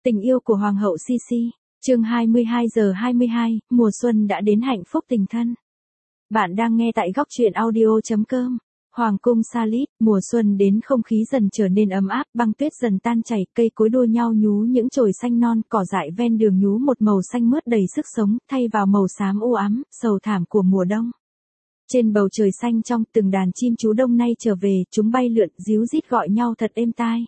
Tình yêu của Hoàng hậu Sisi, chương 22 giờ 22, mùa xuân đã đến hạnh phúc tình thân. Bạn đang nghe tại góc truyện audio.com. Hoàng cung Salit, mùa xuân đến không khí dần trở nên ấm áp, băng tuyết dần tan chảy, cây cối đua nhau nhú những chồi xanh non, cỏ dại ven đường nhú một màu xanh mướt đầy sức sống, thay vào màu xám u ám, sầu thảm của mùa đông. Trên bầu trời xanh trong, từng đàn chim chú đông nay trở về, chúng bay lượn, ríu rít gọi nhau thật êm tai.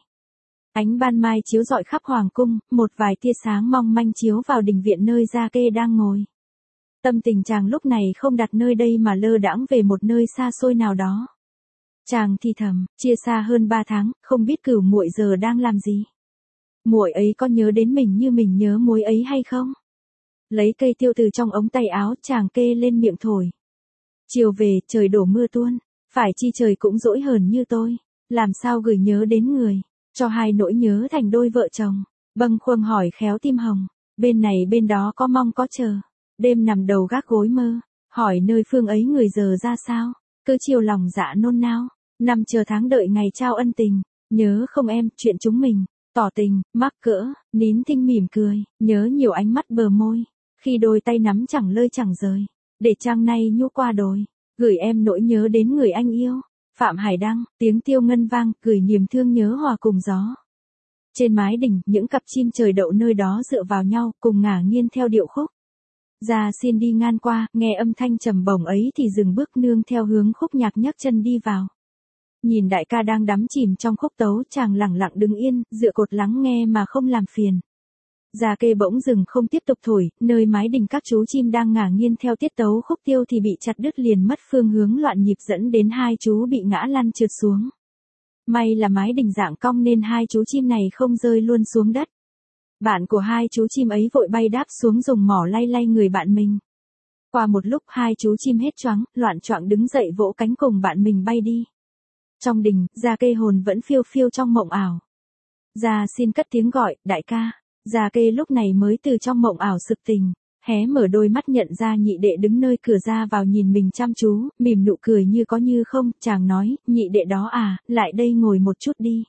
Ánh ban mai chiếu rọi khắp hoàng cung, một vài tia sáng mong manh chiếu vào đình viện nơi Gia Kê đang ngồi. Tâm tình chàng lúc này không đặt nơi đây mà lơ đãng về một nơi xa xôi nào đó. Chàng thì thầm, chia xa hơn 3 tháng, không biết Cửu muội giờ đang làm gì. Muội ấy có nhớ đến mình như mình nhớ muội ấy hay không? Lấy cây tiêu từ trong ống tay áo, chàng kê lên miệng thổi. Chiều về, trời đổ mưa tuôn, phải chi trời cũng dỗi hờn như tôi, làm sao gửi nhớ đến người, cho hai nỗi nhớ thành đôi vợ chồng. Bâng khuâng hỏi khéo tim hồng, bên này bên đó có mong có chờ, đêm nằm đầu gác gối mơ, hỏi nơi phương ấy người giờ ra sao, cứ chiều lòng dạ nôn nao, năm chờ tháng đợi ngày trao ân tình, nhớ không em, chuyện chúng mình, tỏ tình, mắc cỡ, nín thinh mỉm cười, nhớ nhiều ánh mắt bờ môi, khi đôi tay nắm chẳng lơi chẳng rời, để trăng nay nhu qua đồi, gửi em nỗi nhớ đến người anh yêu. Phạm Hải Đăng, tiếng tiêu ngân vang, gửi niềm thương nhớ hòa cùng gió. Trên mái đỉnh, những cặp chim trời đậu nơi đó dựa vào nhau, cùng ngả nghiêng theo điệu khúc. Gia Xin đi ngang qua, nghe âm thanh trầm bổng ấy thì dừng bước nương theo hướng khúc nhạc nhấc chân đi vào. Nhìn đại ca đang đắm chìm trong khúc tấu, chàng lẳng lặng đứng yên, dựa cột lắng nghe mà không làm phiền. Gia Kê bỗng dừng không tiếp tục thổi, nơi mái đình các chú chim đang ngả nghiêng theo tiết tấu khúc tiêu thì bị chặt đứt liền mất phương hướng loạn nhịp dẫn đến hai chú bị ngã lăn trượt xuống. May là mái đình dạng cong nên hai chú chim này không rơi luôn xuống đất. Bạn của hai chú chim ấy vội bay đáp xuống dùng mỏ lay lay người bạn mình. Qua một lúc hai chú chim hết choáng, loạn choạng đứng dậy vỗ cánh cùng bạn mình bay đi. Trong đình, Gia Kê hồn vẫn phiêu phiêu trong mộng ảo. Gia Xin cất tiếng gọi, đại ca. Gia Kê lúc này mới từ trong mộng ảo sực tỉnh, hé mở đôi mắt nhận ra nhị đệ đứng nơi cửa ra vào nhìn mình chăm chú, mỉm nụ cười như có như không, chàng nói, nhị đệ đó à, lại đây ngồi một chút đi.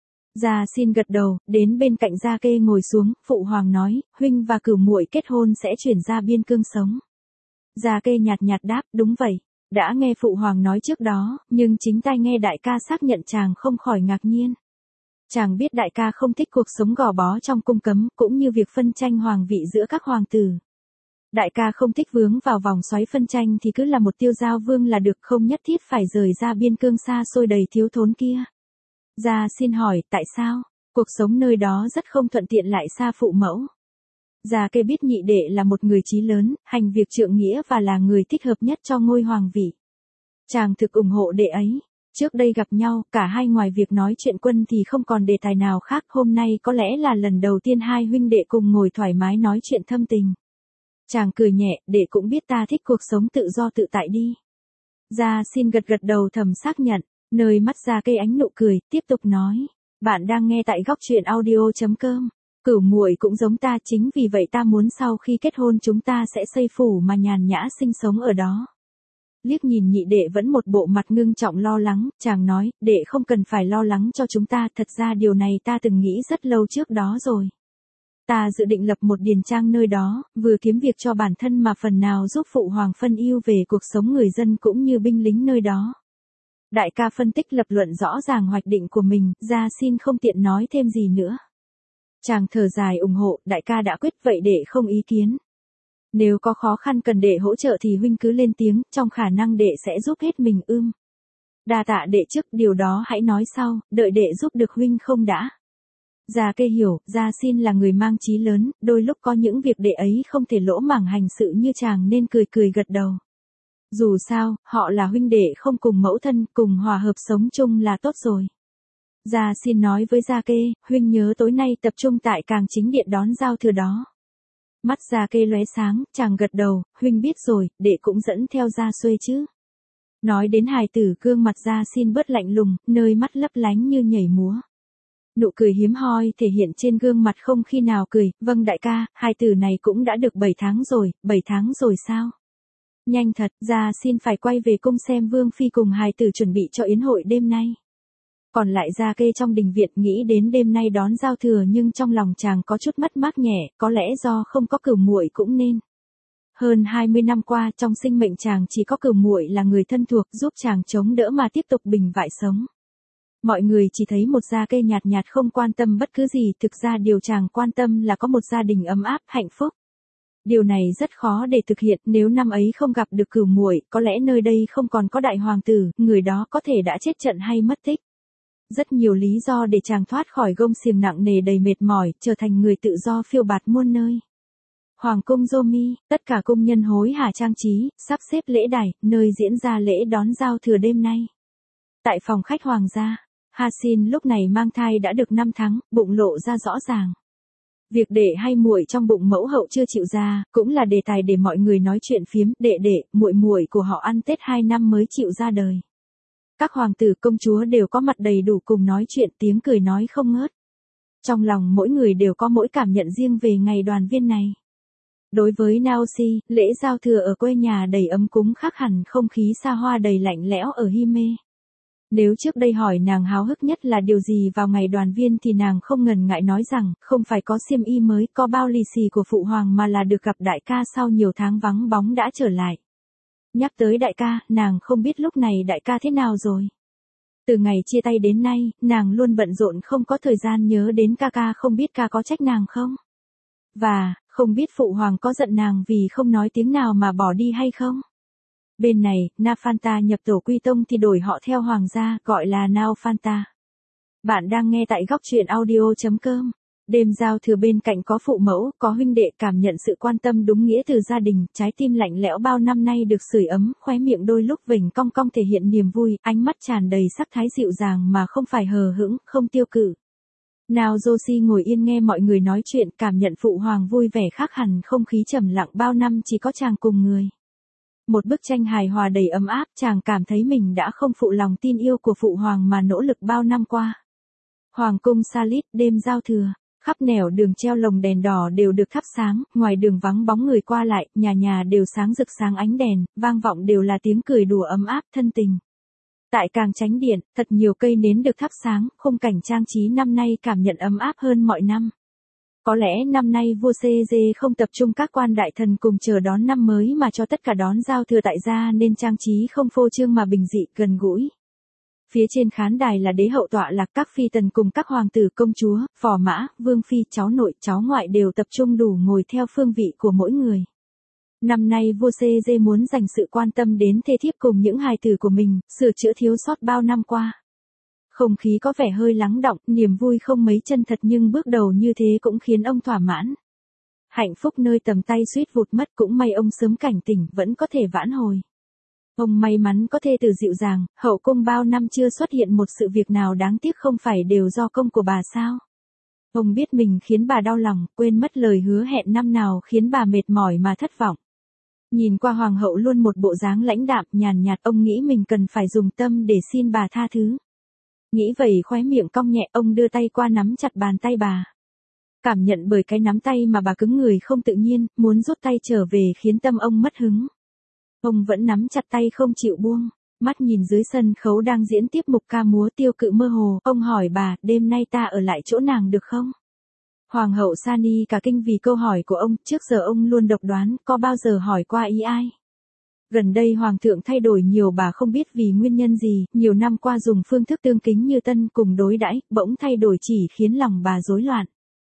Gia Xin gật đầu, đến bên cạnh Gia Kê ngồi xuống, phụ hoàng nói, huynh và Cửu muội kết hôn sẽ chuyển ra biên cương sống. Gia Kê nhạt nhạt đáp, đúng vậy, đã nghe phụ hoàng nói trước đó, nhưng chính tai nghe đại ca xác nhận chàng không khỏi ngạc nhiên. Chàng biết đại ca không thích cuộc sống gò bó trong cung cấm, cũng như việc phân tranh hoàng vị giữa các hoàng tử. Đại ca không thích vướng vào vòng xoáy phân tranh thì cứ là một tiêu giao vương là được, không nhất thiết phải rời ra biên cương xa xôi đầy thiếu thốn kia. Gia Xin hỏi, tại sao? Cuộc sống nơi đó rất không thuận tiện lại xa phụ mẫu. Gia Kê biết nhị đệ là một người chí lớn, hành việc trượng nghĩa và là người thích hợp nhất cho ngôi hoàng vị. Chàng thực ủng hộ đệ ấy. Trước đây gặp nhau, cả hai ngoài việc nói chuyện quân thì không còn đề tài nào khác, hôm nay có lẽ là lần đầu tiên hai huynh đệ cùng ngồi thoải mái nói chuyện thâm tình. Chàng cười nhẹ, đệ cũng biết ta thích cuộc sống tự do tự tại đi. Gia Xin gật gật đầu thầm xác nhận, nơi mắt Gia Kê ánh nụ cười, tiếp tục nói, bạn đang nghe tại góc truyện audio.com. Cửu muội cũng giống ta, chính vì vậy ta muốn sau khi kết hôn chúng ta sẽ xây phủ mà nhàn nhã sinh sống ở đó. Liếc nhìn nhị đệ vẫn một bộ mặt ngưng trọng lo lắng, chàng nói, đệ không cần phải lo lắng cho chúng ta, thật ra điều này ta từng nghĩ rất lâu trước đó rồi. Ta dự định lập một điền trang nơi đó, vừa kiếm việc cho bản thân mà phần nào giúp phụ hoàng phân ưu về cuộc sống người dân cũng như binh lính nơi đó. Đại ca phân tích lập luận rõ ràng hoạch định của mình, Gia Xin không tiện nói thêm gì nữa. Chàng thở dài ủng hộ, đại ca đã quyết vậy đệ không ý kiến. Nếu có khó khăn cần đệ hỗ trợ thì huynh cứ lên tiếng, trong khả năng đệ sẽ giúp hết mình. Đa tạ đệ trước, điều đó hãy nói sau, đợi đệ giúp được huynh không đã. Gia Kê hiểu, Gia Xin là người mang chí lớn, đôi lúc có những việc đệ ấy không thể lỗ mãng hành sự như chàng nên cười cười gật đầu. Dù sao, họ là huynh đệ không cùng mẫu thân, cùng hòa hợp sống chung là tốt rồi. Gia Xin nói với Gia Kê, huynh nhớ tối nay tập trung tại Càng Chính Điện đón giao thừa đó. Mắt Gia Kê lóe sáng, chàng gật đầu, huynh biết rồi, đệ cũng dẫn theo Gia Xuê chứ. Nói đến hài tử, gương mặt Gia Xin bớt lạnh lùng, nơi mắt lấp lánh như nhảy múa. Nụ cười hiếm hoi thể hiện trên gương mặt không khi nào cười, vâng đại ca, hài tử này cũng đã được 7 tháng rồi, 7 tháng rồi sao? Nhanh thật, Gia Xin phải quay về cung xem Vương Phi cùng hài tử chuẩn bị cho yến hội đêm nay. Còn lại ra kê trong đình viện nghĩ đến đêm nay đón giao thừa nhưng trong lòng chàng có chút mất mát nhẹ, có lẽ do không có Cửu muội cũng nên. Hơn 20 năm qua trong sinh mệnh chàng chỉ có Cửu muội là người thân thuộc giúp chàng chống đỡ mà tiếp tục bình vại sống. Mọi người chỉ thấy một gia kê nhạt nhạt không quan tâm bất cứ gì, thực ra điều chàng quan tâm là có một gia đình ấm áp, hạnh phúc. Điều này rất khó để thực hiện, nếu năm ấy không gặp được Cửu muội, có lẽ nơi đây không còn có đại hoàng tử, người đó có thể đã chết trận hay mất tích. Rất nhiều lý do để chàng thoát khỏi gông xiềng nặng nề đầy mệt mỏi, trở thành người tự do phiêu bạt muôn nơi. Hoàng cung Romi, tất cả cung nhân hối hả trang trí, sắp xếp lễ đài, nơi diễn ra lễ đón giao thừa đêm nay. Tại phòng khách hoàng gia, Hasin lúc này mang thai đã được 5 tháng, bụng lộ ra rõ ràng. Việc đệ hay muội trong bụng mẫu hậu chưa chịu ra, cũng là đề tài để mọi người nói chuyện phiếm, đệ, muội muội của họ ăn Tết 2 năm mới chịu ra đời. Các hoàng tử công chúa đều có mặt đầy đủ cùng nói chuyện, tiếng cười nói không ngớt. Trong lòng mỗi người đều có mỗi cảm nhận riêng về ngày đoàn viên này. Đối với Naoshi, lễ giao thừa ở quê nhà đầy ấm cúng khác hẳn không khí xa hoa đầy lạnh lẽo ở Hime. Nếu trước đây hỏi nàng háo hức nhất là điều gì vào ngày đoàn viên thì nàng không ngần ngại nói rằng, không phải có xiêm y mới, có bao lì xì của phụ hoàng mà là được gặp đại ca sau nhiều tháng vắng bóng đã trở lại. Nhắc tới đại ca, nàng không biết lúc này đại ca thế nào rồi. Từ ngày chia tay đến nay, nàng luôn bận rộn không có thời gian nhớ đến ca, không biết ca có trách nàng không? Và, không biết phụ hoàng có giận nàng vì không nói tiếng nào mà bỏ đi hay không? Bên này, Nafanta nhập tổ quy tông thì đổi họ theo hoàng gia, gọi là Naofanta. Bạn đang nghe tại góc truyện audio.com. Đêm giao thừa bên cạnh có phụ mẫu, có huynh đệ, cảm nhận sự quan tâm đúng nghĩa từ gia đình, trái tim lạnh lẽo bao năm nay được sưởi ấm, khóe miệng đôi lúc vểnh cong cong thể hiện niềm vui, ánh mắt tràn đầy sắc thái dịu dàng mà không phải hờ hững, không tiêu cự. Nào Joshi ngồi yên nghe mọi người nói chuyện, cảm nhận phụ hoàng vui vẻ khác hẳn không khí trầm lặng bao năm chỉ có chàng cùng người. Một bức tranh hài hòa đầy ấm áp, chàng cảm thấy mình đã không phụ lòng tin yêu của phụ hoàng mà nỗ lực bao năm qua. Hoàng cung Salit, đêm giao thừa, khắp nẻo đường treo lồng đèn đỏ đều được thắp sáng, ngoài đường vắng bóng người qua lại, nhà nhà đều sáng rực sáng ánh đèn, vang vọng đều là tiếng cười đùa ấm áp thân tình. Tại càng chánh điện, thật nhiều cây nến được thắp sáng, khung cảnh trang trí năm nay cảm nhận ấm áp hơn mọi năm. Có lẽ năm nay vua CG không tập trung các quan đại thần cùng chờ đón năm mới mà cho tất cả đón giao thừa tại gia nên trang trí không phô trương mà bình dị, gần gũi. Phía trên khán đài là đế hậu tọa lạc, các phi tần cùng các hoàng tử công chúa, phò mã, vương phi, cháu nội, cháu ngoại đều tập trung đủ ngồi theo phương vị của mỗi người. Năm nay vua CG muốn dành sự quan tâm đến thê thiếp cùng những hài tử của mình, sửa chữa thiếu sót bao năm qua. Không khí có vẻ hơi lắng đọng, niềm vui không mấy chân thật nhưng bước đầu như thế cũng khiến ông thỏa mãn. Hạnh phúc nơi tầm tay suýt vụt mất, cũng may ông sớm cảnh tỉnh, vẫn có thể vãn hồi. Ông may mắn có thê tử dịu dàng, hậu cung bao năm chưa xuất hiện một sự việc nào đáng tiếc không phải đều do công của bà sao. Ông biết mình khiến bà đau lòng, quên mất lời hứa hẹn năm nào khiến bà mệt mỏi mà thất vọng. Nhìn qua hoàng hậu luôn một bộ dáng lãnh đạm, nhàn nhạt, ông nghĩ mình cần phải dùng tâm để xin bà tha thứ. Nghĩ vậy khóe miệng cong nhẹ, ông đưa tay qua nắm chặt bàn tay bà. Cảm nhận bởi cái nắm tay mà bà cứng người không tự nhiên, muốn rút tay trở về khiến tâm ông mất hứng. Ông vẫn nắm chặt tay không chịu buông, mắt nhìn dưới sân khấu đang diễn tiếp mục ca múa tiêu cự mơ hồ, ông hỏi bà, đêm nay ta ở lại chỗ nàng được không? Hoàng hậu Sani cả kinh vì câu hỏi của ông, trước giờ ông luôn độc đoán, có bao giờ hỏi qua ý ai? Gần đây hoàng thượng thay đổi nhiều, bà không biết vì nguyên nhân gì, nhiều năm qua dùng phương thức tương kính như tân cùng đối đãi, bỗng thay đổi chỉ khiến lòng bà rối loạn.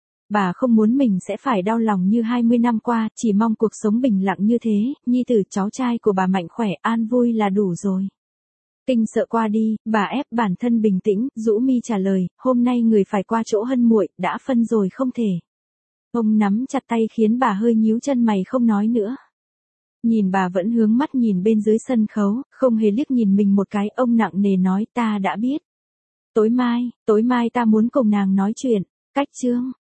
Bà không muốn mình sẽ phải đau lòng như 20 năm qua, chỉ mong cuộc sống bình lặng như thế, nhi tử cháu trai của bà mạnh khỏe, an vui là đủ rồi. Kinh sợ qua đi, bà ép bản thân bình tĩnh, rũ mi trả lời, hôm nay người phải qua chỗ Hân muội, đã phân rồi không thể. Ông nắm chặt tay khiến bà hơi nhíu chân mày không nói nữa. Nhìn bà vẫn hướng mắt nhìn bên dưới sân khấu, không hề liếc nhìn mình một cái, ông nặng nề nói, ta đã biết. Tối mai ta muốn cùng nàng nói chuyện. Cách chương